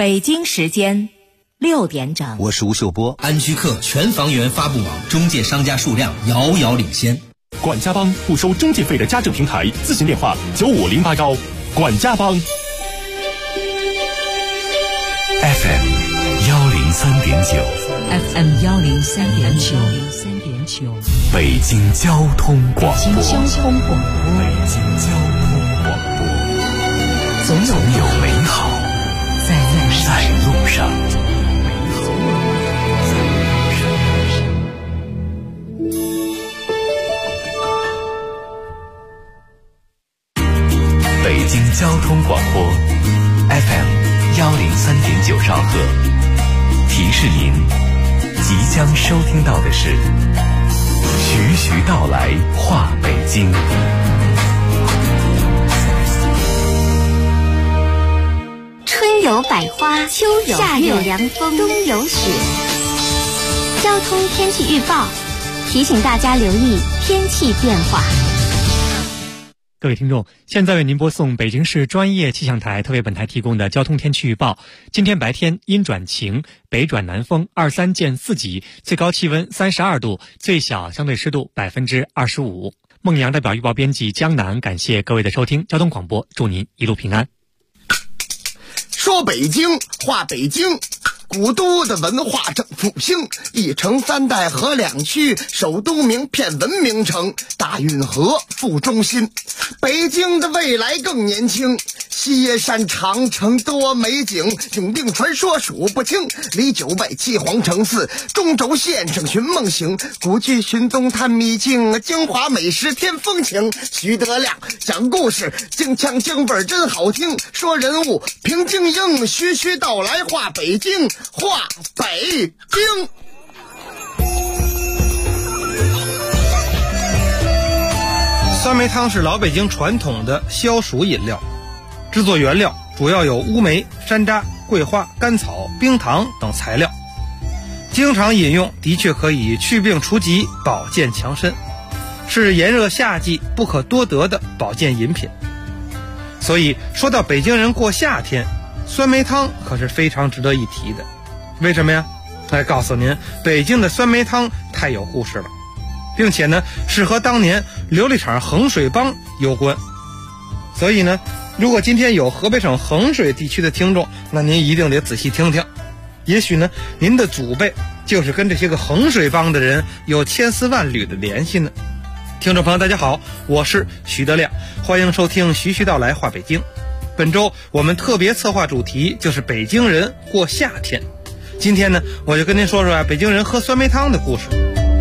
北京时间6点整。 我是吴秀波。 安居客全房源发布网中介商家数量遥遥领先。 管家帮不收中介费的家政平台，咨询电话95081。管家帮。 FM 103.9 FM 103.9， 北京交通广播。 北京交通广播，总有美好在路上。 北京交通广播 FM 103.9兆赫，提示您即将收听到的是徐徐道来话北京。 春有百花，秋有夏有凉风，冬有雪。交通天气预报提醒大家留意天气变化。 各位听众，现在为您播送北京市专业气象台特为本台提供的交通天气预报。今天白天阴转晴，北转南风23见4级，最高气温32度，最小相对湿度25%。孟阳代表预报编辑江南，感谢各位的收听。交通广播，祝您一路平安。 说北京，话北京，古都的文化正复兴，一城三代河两区，首都名片文明城，大运河副中心。北京的未来更年轻，西山长城多美景，永定传说数不清，离9外7皇城4，中轴线上寻梦行，古剧寻踪探秘境，京华美食添风情。徐德亮讲故事，京腔京味真好听，说人物评京英，徐徐道来话北京，话北京。 酸梅汤是老北京传统的消暑饮料，制作原料主要有乌梅、山楂、桂花、甘草、冰糖等材料，经常饮用的确可以祛病除疾、保健强身，是炎热夏季不可多得的保健饮品。所以说到北京人过夏天，酸梅汤可是非常值得一提的。为什么呀？来告诉您，北京的酸梅汤太有故事了，并且呢是和当年琉璃厂衡水帮有关。所以呢，如果今天有河北省衡水地区的听众，那您一定得仔细听听，也许呢您的祖辈就是跟这些个衡水帮的人有千丝万缕的联系呢。听众朋友大家好，我是徐德亮，欢迎收听徐徐道来话北京。本周我们特别策划主题就是北京人过夏天。今天呢，我就跟您说说北京人喝酸梅汤的故事。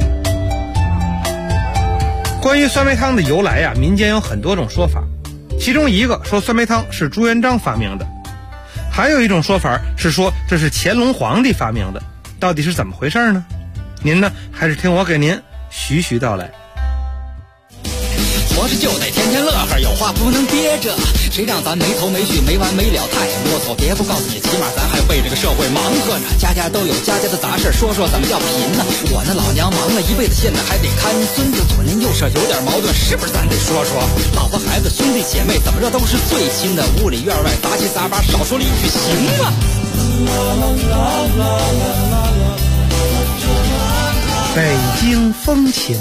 关于酸梅汤的由来民间有很多种说法，其中一个说酸梅汤是朱元璋发明的，还有一种说法是说这是乾隆皇帝发明的，到底是怎么回事呢？您呢，还是听我给您徐徐道来。 活着就得天天乐呵，有话不能憋着，谁让咱没头没绪没完没了太啰嗦，别不告诉你，起码咱还为这个社会忙活呢。家家都有家家的杂事，说说怎么叫贫呢？我那老娘忙了一辈子，现在还得看孙子，左邻右舍有点矛盾，是不是咱得说说？老婆孩子兄弟姐妹怎么着都是最亲的，屋里院外杂七杂八，少说了一句行吗？ 北京风情。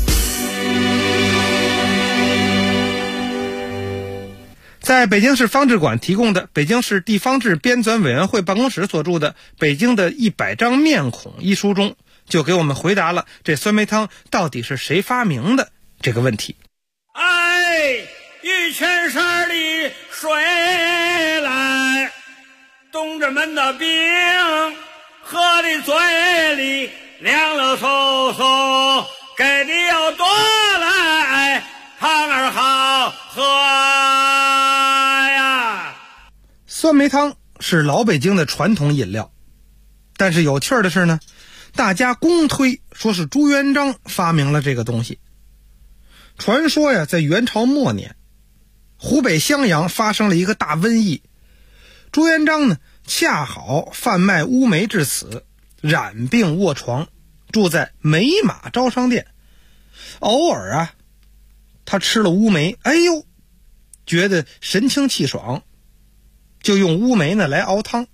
在北京市方志馆提供的北京市地方志编纂委员会办公室所著的《北京的100张面孔》一书中，就给我们回答了这酸梅汤到底是谁发明的这个问题。 玉泉山里水来，东直门的冰喝的嘴里凉了飕飕，给的要多来汤儿好喝呀。 酸梅汤是老北京的传统饮料，但是有趣的是呢，大家公推说是朱元璋发明了这个东西。传说呀，在元朝末年，湖北襄阳发生了一个大瘟疫，朱元璋呢恰好贩卖乌梅至此，染病卧床，住在美马招商店。偶尔他吃了乌梅，哎呦，觉得神清气爽，就用乌梅呢来熬汤，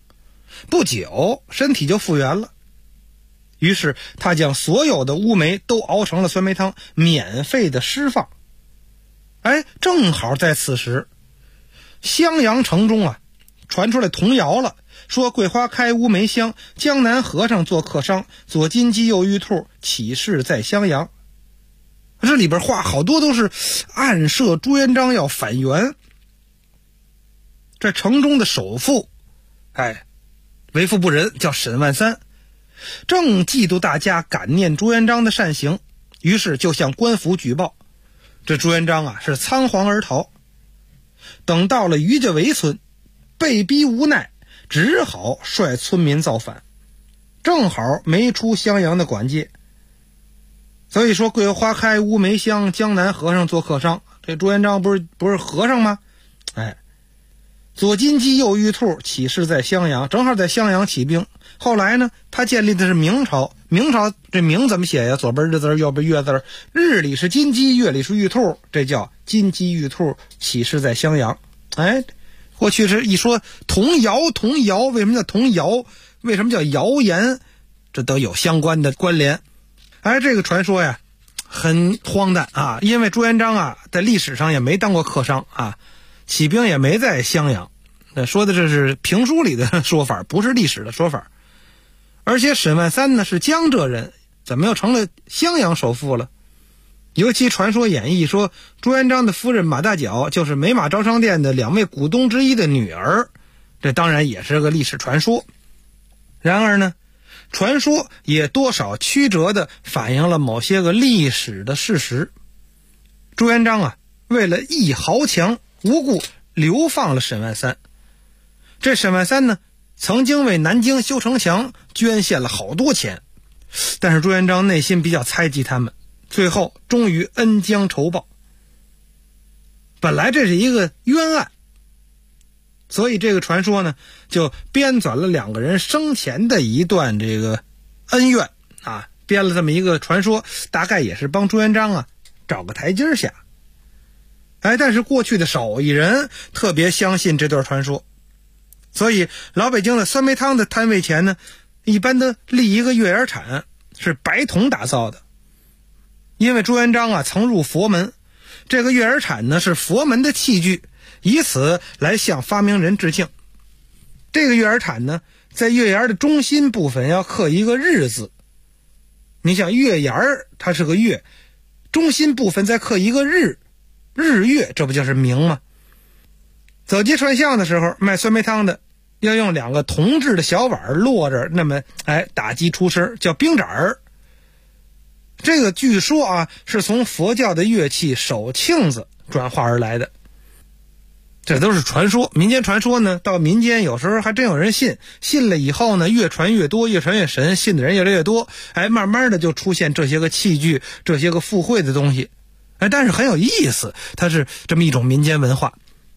不久身体就复原了。于是他将所有的乌梅都熬成了酸梅汤，免费的施放。正好在此时，襄阳城中啊传出来童谣了，说桂花开乌梅香，江南和尚做客商，左金鸡右玉兔，岂是在襄阳。这里边话好多都是暗设朱元璋要反元。这城中的首富为富不仁，叫沈万三，正嫉妒大家感念朱元璋的善行，于是就向官府举报。这朱元璋是仓皇而逃。等到了于家围村，被逼无奈，只好率村民造反，正好没出襄阳的管界。所以说桂花开乌梅香，江南和尚做客商。这朱元璋不是和尚吗？左金鸡右玉兔，起事在襄阳，正好在襄阳起兵。后来呢，他建立的是明朝。明朝这明怎么写呀？左边日字右边月字，日里是金鸡，月里是玉兔，这叫金鸡玉兔，起事在襄阳。过去是一说童谣，为什么叫童谣？为什么叫谣言？这都有相关的关联。这个传说呀很荒诞啊，因为朱元璋在历史上也没当过客商起兵也没在襄阳。说的这是评书里的说法，不是历史的说法。而且沈万三呢是江浙人，怎么又成了襄阳首富了？尤其传说演绎说朱元璋的夫人马大脚就是美马招商店的2位股东之一的女儿，这当然也是个历史传说。然而呢，传说也多少曲折地反映了某些个历史的事实。朱元璋为了一豪强，无故流放了沈万三。这沈万三呢，曾经为南京修城墙捐献了好多钱，但是朱元璋内心比较猜忌他们，最后终于恩将仇报。本来这是一个冤案，所以这个传说呢就编纂了2个人生前的一段这个恩怨编了这么一个传说，大概也是帮朱元璋找个台阶下。但是过去的手艺人特别相信这段传说，所以老北京的酸梅汤的摊位前呢，一般都立一个月牙铲，是白铜打造的。因为朱元璋曾入佛门，这个月牙铲呢是佛门的器具，以此来向发明人致敬。这个月牙铲呢，在月牙的中心部分要刻一个日字。你想月牙它是个月，中心部分再刻一个日，日月，这不就是明吗？走街串巷的时候，卖酸梅汤的要用2个铜制的小碗落着，那么打击出声，叫冰盏儿。这个据说是从佛教的乐器手磬子转化而来的。这都是传说，民间传说呢，到民间有时候还真有人信，信了以后呢，越传越多，越传越神，信的人越来越多，慢慢的就出现这些个器具，这些个附会的东西。但是很有意思，它是这么一种民间文化。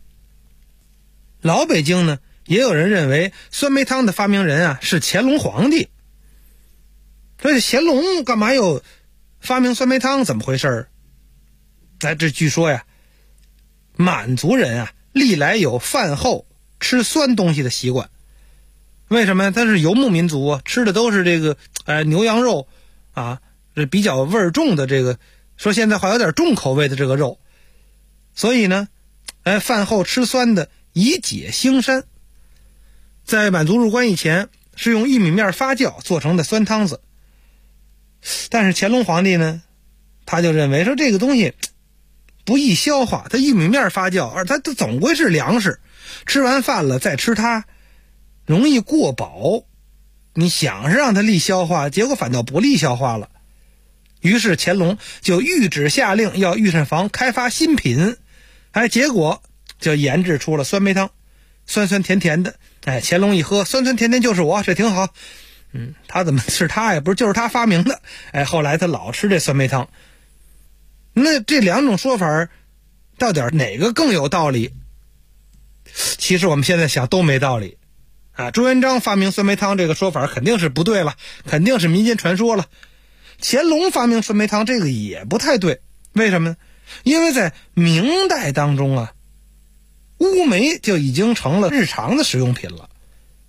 老北京呢，也有人认为酸梅汤的发明人是乾隆皇帝。这乾隆干嘛又发明酸梅汤，怎么回事？这据说呀，满族人历来有饭后吃酸东西的习惯。为什么？他是游牧民族吃的都是这个牛羊肉这比较味儿重的，这个说现在话有点重口味的这个肉，所以呢饭后吃酸的以解腥膻。在满族入关以前，是用玉米面发酵做成的酸汤子。但是乾隆皇帝呢，他就认为说这个东西不易消化，它玉米面发酵，而它总归是粮食，吃完饭了再吃它容易过饱，你想是让它利消化，结果反倒不利消化了。于是乾隆就谕旨下令要御膳房开发新品，结果就研制出了酸梅汤，酸酸甜甜的。乾隆一喝，酸酸甜甜就是我，这挺好。他怎么是他呀？不是就是他发明的。后来他老吃这酸梅汤。那这2种说法到底哪个更有道理？其实我们现在想都没道理朱元璋发明酸梅汤这个说法肯定是不对了，肯定是民间传说了。乾隆发明酸梅汤这个也不太对，为什么呢？因为在明代当中乌梅就已经成了日常的食用品了。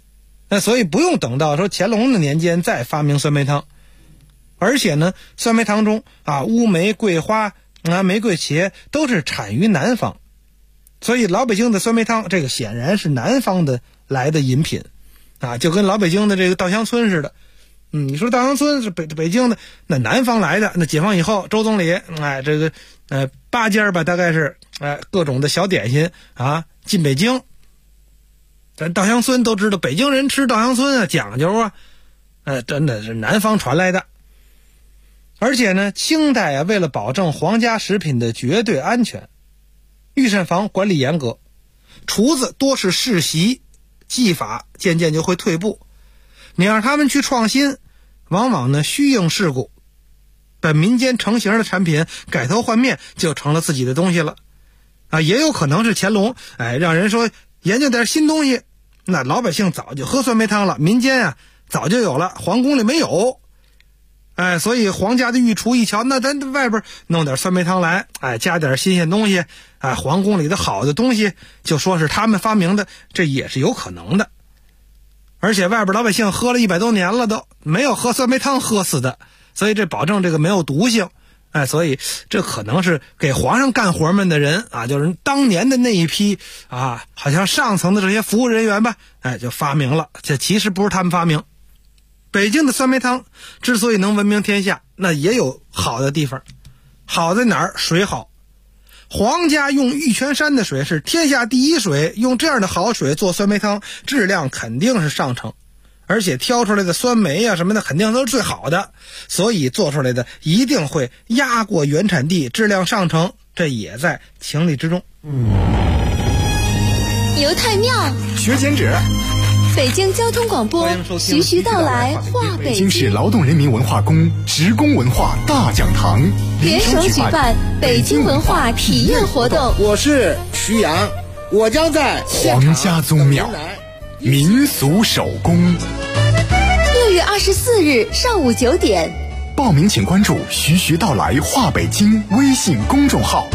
那所以不用等到说乾隆的年间再发明酸梅汤。而且呢，酸梅汤中乌梅、桂花玫瑰茄都是产于南方，所以老北京的酸梅汤这个显然是南方的来的饮品就跟老北京的这个稻香村似的。你说稻香村是北京的，那南方来的，那解放以后周总理这个8家吧，大概是各种的小点心进北京。咱稻香村都知道，北京人吃稻香村讲究真的是南方传来的。而且呢，清代为了保证皇家食品的绝对安全，御膳房管理严格，厨子多是世袭，技法渐渐就会退步。你让他们去创新，往往呢虚应世故，把民间成型的产品改头换面，就成了自己的东西了也有可能是乾隆让人说研究点新东西，那老百姓早就喝酸梅汤了，民间早就有了，皇宫里没有所以皇家的御厨一瞧，那咱外边弄点酸梅汤来加点新鲜东西皇宫里的好的东西就说是他们发明的，这也是有可能的。而且外边老百姓喝了100多年了，都没有喝酸梅汤喝死的，所以这保证这个没有毒性所以这可能是给皇上干活们的人就是当年的那一批好像上层的这些服务人员吧就发明了，这其实不是他们发明。北京的酸梅汤之所以能闻名天下，那也有好的地方。好在哪儿？水好。皇家用玉泉山的水是天下第一水，用这样的好水做酸梅汤，质量肯定是上乘，而且挑出来的酸梅什么的肯定都是最好的，所以做出来的一定会压过原产地，质量上乘，这也在情理之中。 游太庙学剪纸， 北京交通广播徐徐道来话北京市劳动人民文化宫职工文化大讲堂联手举办北京文化体验活动。 我是徐阳，我将在皇家宗庙民俗手工 6月24日上午9点， 报名请关注徐徐道来话北京微信公众号。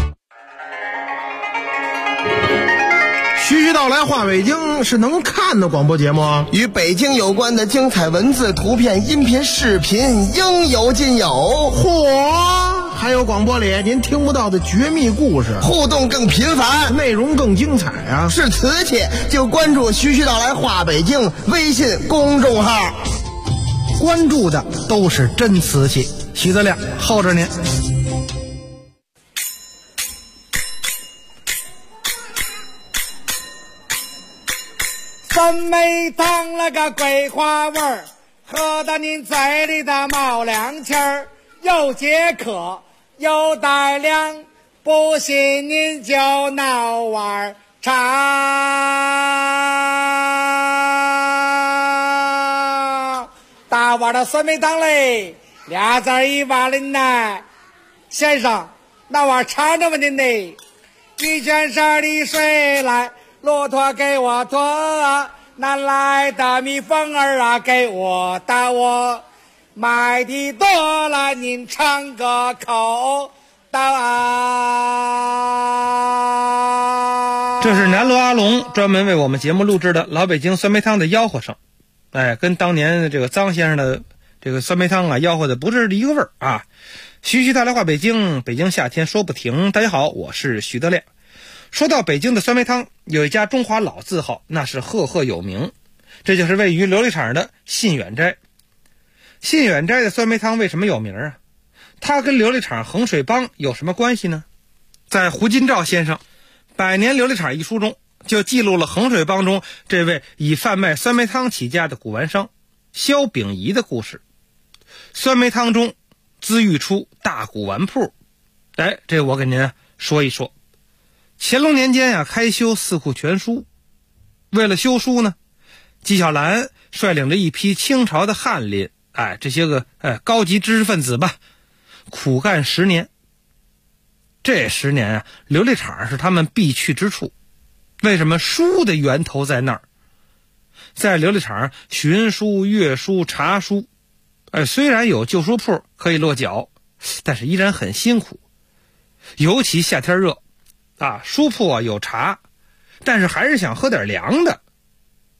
徐徐道来话北京是能看的广播节目， 与北京有关的精彩文字、图片、音频、视频应有尽有。 嚯！还有广播里您听不到的绝密故事， 互动更频繁， 内容更精彩是瓷器就关注徐徐道来话北京微信公众号， 关注的都是真瓷器。徐德亮候着您。 酸梅汤那个桂花味儿，喝到您嘴里的冒凉气儿，又解渴又带凉，不信您就闹碗茶。大碗的酸梅汤嘞，2字1碗的呢，先生，那碗尝着吧您嘞，玉泉山里水来。骆驼给我驮，南来的蜜蜂儿给我打我，买的多了您尝个口的这是南锣阿龙专门为我们节目录制的老北京酸梅汤的吆喝声，跟当年这个臧先生的这个酸梅汤吆喝的不是一个味儿徐徐道来话北京，北京夏天说不停。大家好，我是徐德亮。说到北京的酸梅汤，有一家中华老字号，那是赫赫有名，这就是位于琉璃厂的信远斋。信远斋的酸梅汤为什么有名它跟琉璃厂衡水帮有什么关系呢？在胡金照先生《百年琉璃厂》一书中，就记录了衡水帮中这位以贩卖酸梅汤起家的古玩商萧秉仪的故事。酸梅汤中滋育出大古玩铺，这我给您说一说。乾隆年间开修四库全书，为了修书呢，纪晓岚率领着一批清朝的翰林，这些个高级知识分子吧，苦干10年。这10年琉璃厂是他们必去之处。为什么？书的源头在那儿。在琉璃厂寻书、阅书、查书，虽然有旧书铺可以落脚，但是依然很辛苦。尤其夏天热书铺有茶，但是还是想喝点凉的。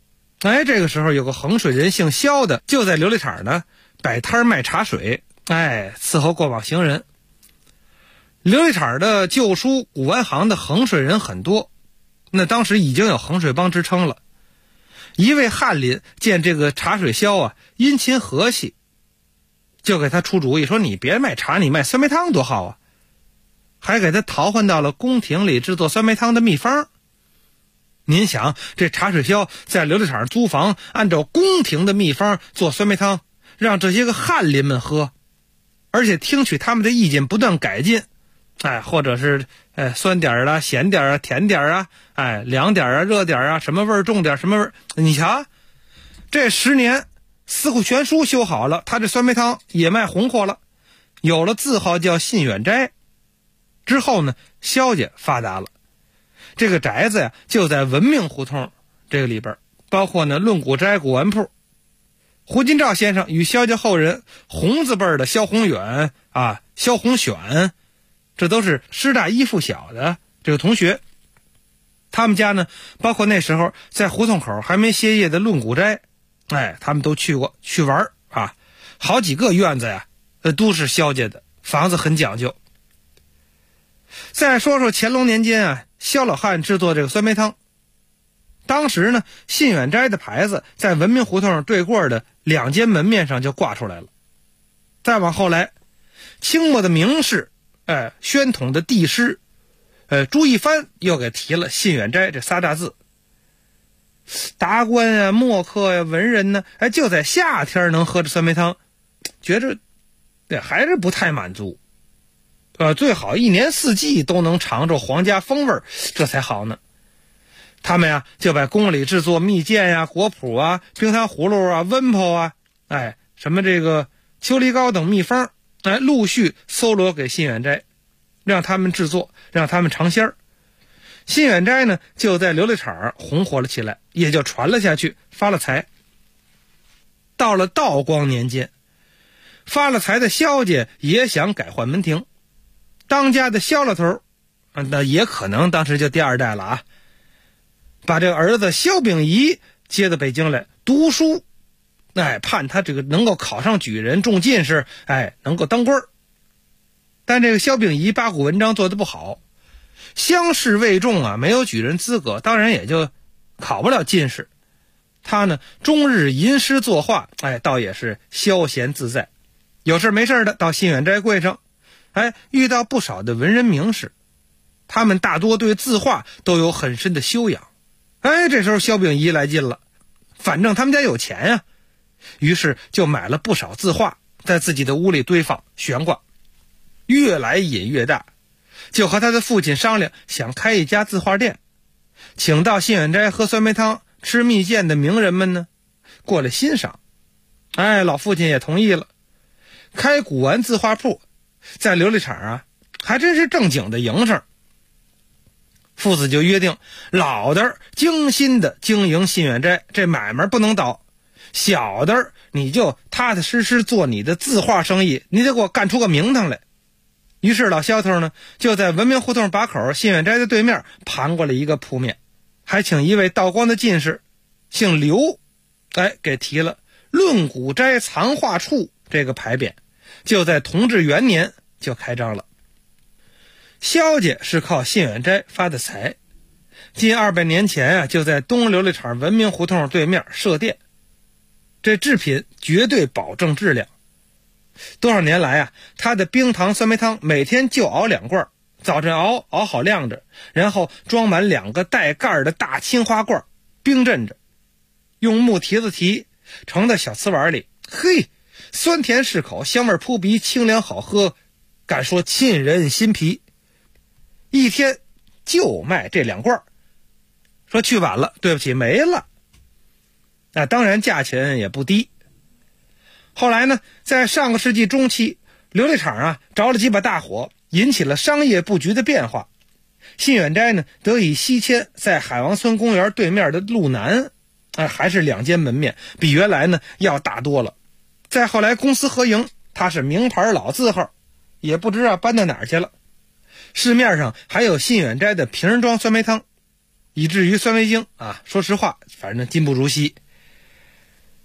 这个时候有个衡水人姓肖的，就在琉璃厂呢摆摊卖茶水，伺候过往行人。琉璃厂的旧书古玩行的衡水人很多，那当时已经有衡水帮之称了。一位翰林见这个茶水肖啊殷勤和气，就给他出主意说，你别卖茶，你卖酸梅汤多好啊，还给他淘换到了宫廷里制作酸梅汤的秘方。您想，这茶水肖在琉璃厂租房，按照宫廷的秘方做酸梅汤，让这些个翰林们喝，而且听取他们的意见不断改进，或者是酸点啊、咸点啊、甜点啊，凉点啊、热点啊，什么味儿重点什么味儿。你瞧，这10年四库全书修好了，他这酸梅汤也卖红火了，有了字号叫信远斋。之后呢，肖家发达了。这个宅子呀，就在文明胡同这个里边，包括呢论古斋古玩铺。胡金照先生与肖家后人红字辈的肖宏远肖宏选，这都是师大一附小的这个同学。他们家呢，包括那时候在胡同口还没歇业的论古斋，他们都去过去玩好几个院子呀，都是肖家的，房子很讲究。再说说乾隆年间肖老汉制作这个酸梅汤。当时呢，信远斋的牌子在文明胡同对过的2间门面上就挂出来了。再往后来，清末的名士宣统的帝师朱一帆又给提了信远斋这仨大字。达官墨客文人呢，就在夏天能喝着酸梅汤，觉着还是不太满足。最好1年4季都能尝着皇家风味，这才好呢。他们就把宫里制作蜜饯果脯冰糖葫芦温泡什么这个秋梨膏等秘方陆续搜罗给信远斋，让他们制作，让他们尝鲜儿。信远斋呢，就在琉璃厂红火了起来，也就传了下去，发了财。到了道光年间，发了财的肖家也想改换门庭。当家的肖老头那也可能当时就第2代了把这个儿子肖秉仪接到北京来读书，盼他这个能够考上举人，中进士，能够当官。但这个肖秉仪八股文章做得不好，乡试未中没有举人资格，当然也就考不了进士。他呢，终日吟诗作画，倒也是消闲自在。有事没事的到信远斋柜上，遇到不少的文人名士，他们大多对字画都有很深的修养。这时候肖秉仪来劲了，反正他们家有钱于是就买了不少字画，在自己的屋里堆放悬挂，越来瘾越大，就和他的父亲商量，想开一家字画店，请到信远斋喝酸梅汤吃蜜饯的名人们呢过来欣赏。老父亲也同意了，开古玩字画铺，在琉璃厂还真是正经的营生。父子就约定，老的精心的经营信远斋，这买卖不能倒；小的你就踏踏实实做你的字画生意，你得给我干出个名堂来。于是老肖头呢，就在文明胡同把口信远斋的对面盘过了一个铺面，还请一位道光的进士姓刘给提了论古斋藏画处这个牌匾，就在同治元年就开张了。肖家是靠信远斋发的财，近200年前就在东琉璃厂文明胡同对面设店，这制品绝对保证质量。多少年来他的冰糖酸梅汤每天就熬2罐，早晨熬好晾着，然后装满2个带盖的大青花罐，冰镇着，用木蹄子提，盛在小瓷碗里。酸甜适口，香味扑鼻，清凉好喝，敢说沁人心脾。一天就卖这2罐，说去晚了，对不起，没了。当然价钱也不低。后来呢，在上个世纪中期，琉璃厂着了几把大火，引起了商业布局的变化。信远斋呢，得以西迁在海王村公园对面的路南，还是2间门面，比原来呢要大多了。再后来公私合营，它是名牌老字号，也不知搬到哪儿去了。市面上还有信远斋的瓶装酸梅汤，以至于酸梅精说实话反正今不如昔。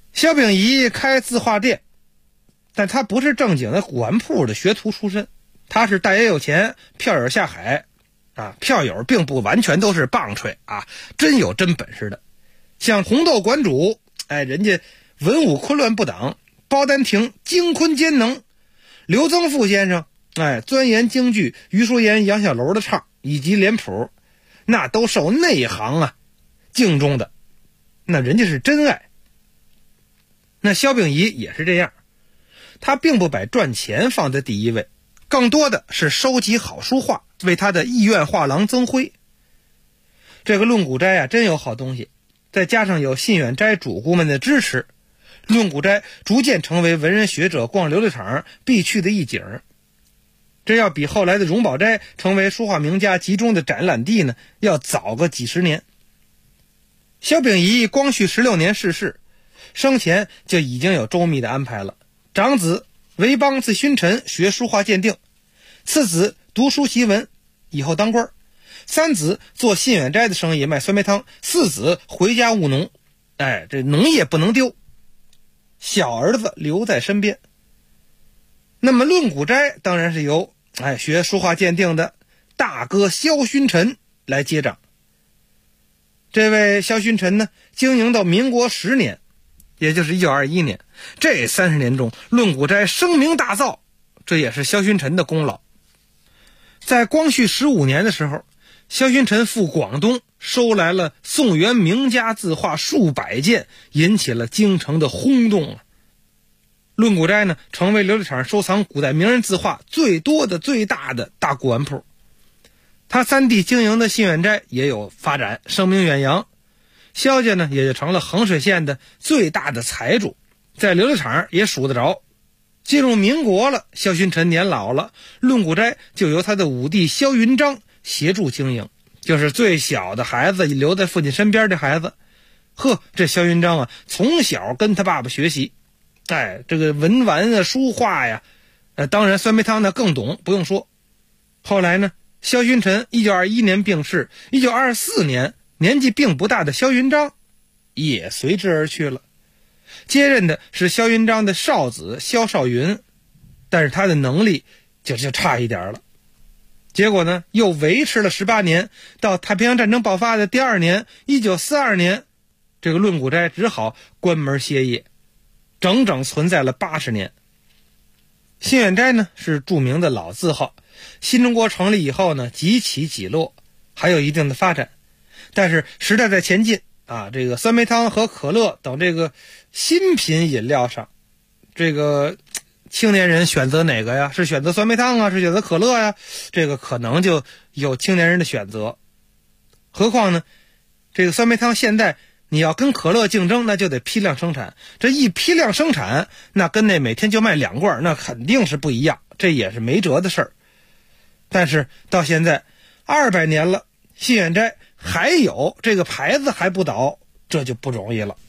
萧秉仪开字画店，但他不是正经的古玩铺的学徒出身，他是大爷有钱，票友下海啊，票友并不完全都是棒槌啊，真有真本事的。像红豆馆主，人家文武昆乱不挡，包丹亭精昆兼能，刘增富先生钻研京剧余叔岩、杨小楼的唱以及脸谱，那都受内行敬重的，那人家是真爱。那萧秉仪也是这样，他并不把赚钱放在第一位，更多的是收集好书画，为他的艺苑画廊增辉。这个论古斋真有好东西，再加上有信远斋主顾们的支持，论古斋逐渐成为文人学者逛琉璃厂必去的一景。这要比后来的荣宝斋成为书画名家集中的展览地呢，要早个几十年。萧秉仪光绪16年逝世，生前就已经有周密的安排了。长子韦邦字勋臣学书画鉴定，次子读书习文，以后当官，三子做信远斋的生意卖酸梅汤，四子回家务农，这农业不能丢，小儿子留在身边。那么论古斋当然是由学书画鉴定的大哥萧勋臣来接掌。这位萧勋臣呢，经营到民国10年，也就是1921年，这30年中论古斋声名大噪，这也是萧勋臣的功劳。在光绪15年的时候，萧勋臣赴广东，收来了宋元名家字画数百件，引起了京城的轰动。论古斋呢，成为琉璃厂收藏古代名人字画最多的最大的大古玩铺。他三弟经营的信远斋也有发展，声名远扬。萧家呢，也就成了衡水县的最大的财主，在琉璃厂也数得着。进入民国了，萧勋臣年老了，论古斋就由他的五弟萧云章协助经营，就是最小的孩子留在父亲身边的孩子。这萧云章从小跟他爸爸学习，这个文玩书画当然酸梅汤呢更懂，不用说。后来呢，萧勋臣1921年病逝，1924年年纪并不大的萧云章也随之而去了，接任的是萧云章的少子萧少云，但是他的能力就差一点了。结果呢，又维持了18年，到太平洋战争爆发的第2年1942年，这个论古斋只好关门歇业，整整存在了80年。信远斋呢是著名的老字号，新中国成立以后呢，几起几落，还有一定的发展。但是时代在前进这个酸梅汤和可乐等这个新品饮料上，这个青年人选择哪个呀？是选择酸梅汤是选择可乐呀？这个可能就有青年人的选择。何况呢，这个酸梅汤现在你要跟可乐竞争，那就得批量生产。这一批量生产，那跟那每天就卖2罐，那肯定是不一样，这也是没辙的事儿。但是到现在200年了，信远斋还有这个牌子还不倒，这就不容易了。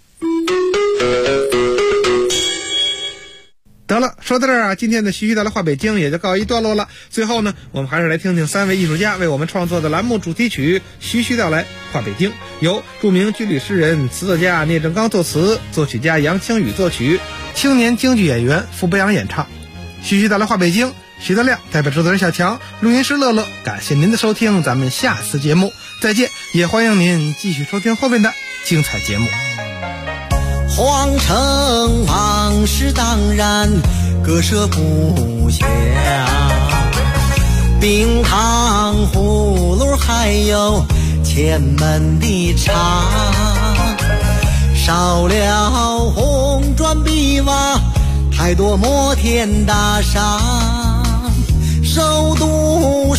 得了，说到这儿今天的徐徐道来话北京也就告一段落了。最后呢，我们还是来听听3位艺术家为我们创作的栏目主题曲《徐徐道来话北京》，由著名军旅诗人、词作家聂正刚作词，作曲家杨清宇作曲，青年京剧演员傅博洋演唱。徐徐道来话北京，徐德亮代表制作人小强，录音师乐乐，感谢您的收听，咱们下次节目再见，也欢迎您继续收听后面的精彩节目。 皇城往事当然割舍不下，冰糖葫芦还有前门的茶，少了红砖碧瓦，太多摩天大厦，首都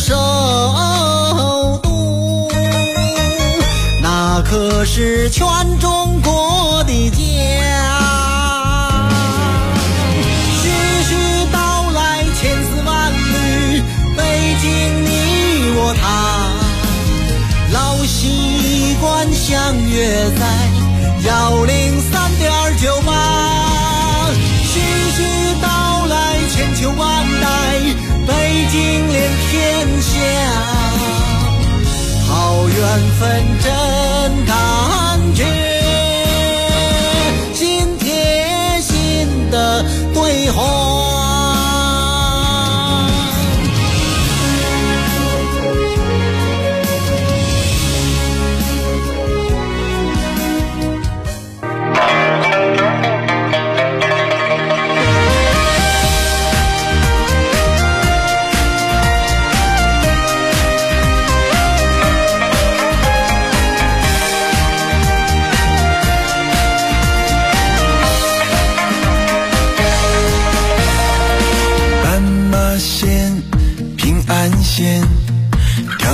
那可是全中国的家。徐徐道来千丝万缕，北京你我他，老习惯相约在103.98。徐徐道来千秋万代，北京连天下。好缘分真感觉，今天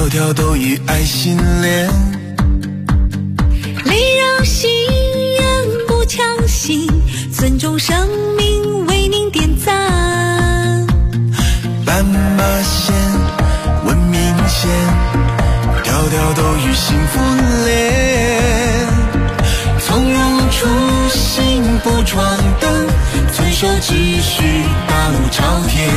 条条都与爱心连。 礼让行人不强行，尊重生命为您点赞。 斑马线、文明线，条条都与幸福连。从容初心不闯灯，遵守秩序，大路朝天。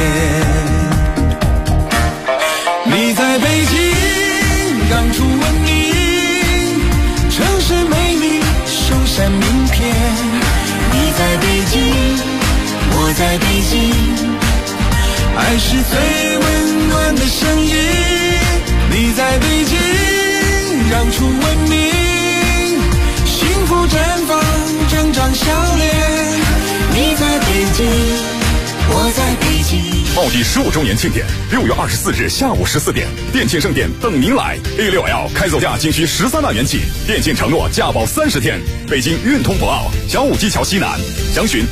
你在北京让出文明，城市美丽首闪名片。你在北京，我在北京，爱是最温暖的声音。你在北京让出文明，幸福绽放，整张笑脸。你在北京，我在北京。 奥迪15周年庆典，6月24日下午14点，电信盛典等您来。A6L 开走价仅需13万元起，电信承诺价保30天。北京运通博奥小武基桥西南，详询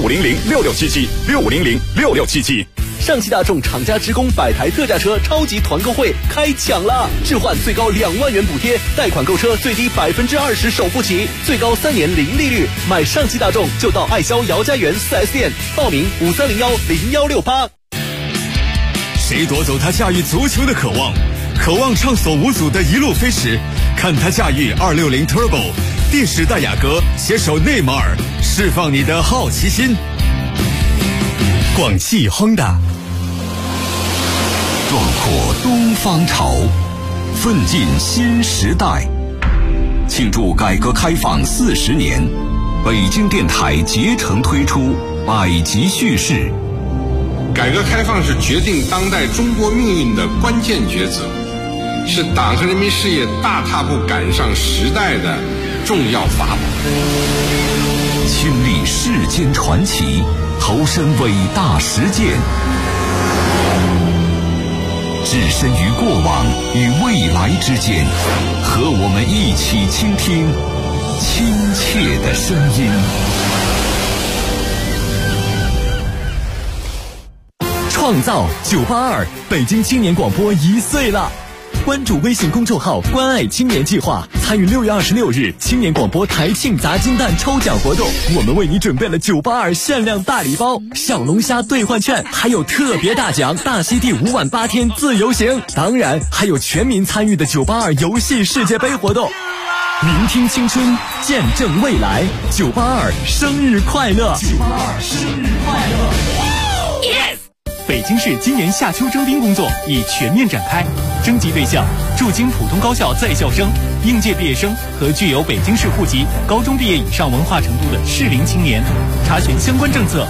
65006677，65006677。 上汽大众厂家职工100台特价车超级团购会开抢了，置换最高2万元补贴，贷款购车最低20%首付起，最高3年零利率。买上汽大众就到爱肖姚家园 4S 店，报名53010168。 谁夺走他驾驭足球的渴望？渴望畅所无阻的一路飞驰，看他驾驭260 Turbo， 电时代雅阁携手内马尔，释放你的好奇心。广汽 Honda。 壮阔东方潮，奋进新时代。庆祝改革开放40年，北京电台竭诚推出百集叙事。 改革开放是决定当代中国命运的关键抉择，是党和人民事业大踏步赶上时代的重要法宝。 亲历世间传奇，投身伟大实践，置身于过往与未来之间，和我们一起倾听亲切的声音。 创造982，北京青年广播1岁了。关注微信公众号“关爱青年计划”，参与6月26日青年广播台庆砸金蛋抽奖活动。我们为你准备了982限量大礼包、小龙虾兑换券，还有特别大奖大溪地5晚8天自由行。当然，还有全民参与的982游戏世界杯活动。聆听青春，见证未来，982生日快乐！982生日快乐 ！Yes。北京市今年夏秋征兵工作已全面展开，征集对象驻京普通高校在校生、应届毕业生和具有北京市户籍、高中毕业以上文化程度的适龄青年。查询相关政策，